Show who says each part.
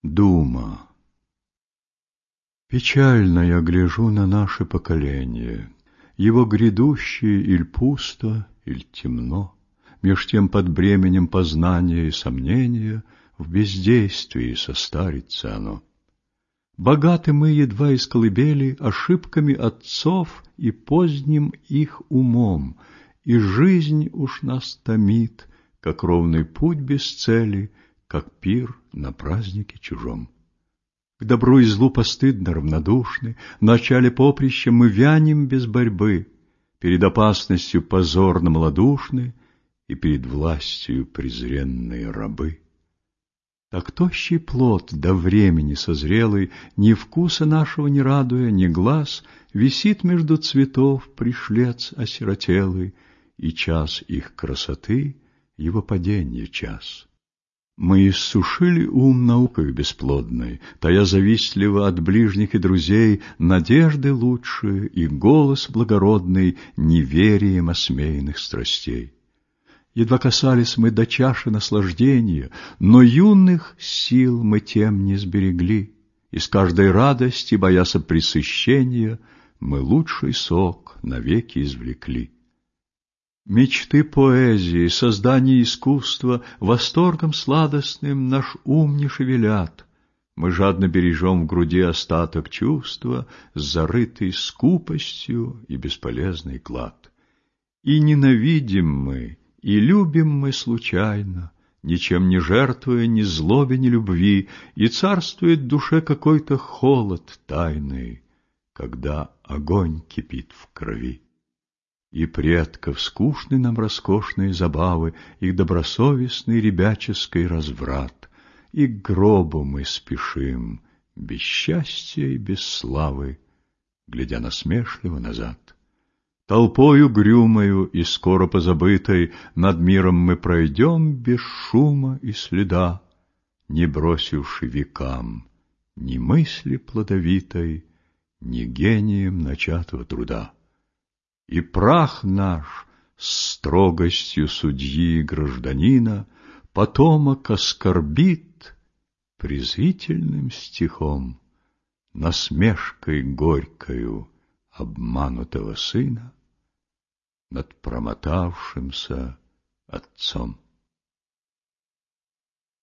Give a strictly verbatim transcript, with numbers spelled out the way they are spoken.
Speaker 1: Дума. Печально я гляжу на наше поколение, его грядущее иль пусто, иль темно, меж тем под бременем познания и сомнения в бездействии состарится оно. Богаты мы едва из колыбели ошибками отцов и поздним их умом, и жизнь уж нас томит, как ровный путь без цели, как пир на празднике чужом. К добру и злу постыдно равнодушны, в начале поприща мы вянем без борьбы, перед опасностью позорно малодушны и перед властью презренные рабы. Так тощий плод до времени созрелый, ни вкуса нашего не радуя, ни глаз, висит между цветов пришлец осиротелый, и час их красоты — его паденье час. Мы иссушили ум наукою бесплодной, тая завистливо от ближних и друзей надежды лучшие и голос благородный неверием осмеянных страстей. Едва касались мы до чаши наслаждения, но юных сил мы тем не сберегли, из каждой радости, боясь пресыщения, мы лучший сок навеки извлекли. Мечты поэзии, создание искусства восторгом сладостным наш ум не шевелят. Мы жадно бережем в груди остаток чувства, зарытый скупостью и бесполезный клад. И ненавидим мы, и любим мы случайно, ничем не жертвуя ни злобе, ни любви, и царствует в душе какой-то холод тайный, когда огонь кипит в крови. И предков скучны нам роскошные забавы, их добросовестный ребяческий разврат, и к гробу мы спешим, без счастья и без славы, глядя насмешливо назад. Толпою угрюмою и скоро позабытой над миром мы пройдем без шума и следа, не бросивши векам ни мысли плодовитой, ни гением начатого труда. И прах наш с строгостью судьи и гражданина потомок оскорбит презрительным стихом, насмешкой горькою обманутого сына над промотавшимся отцом.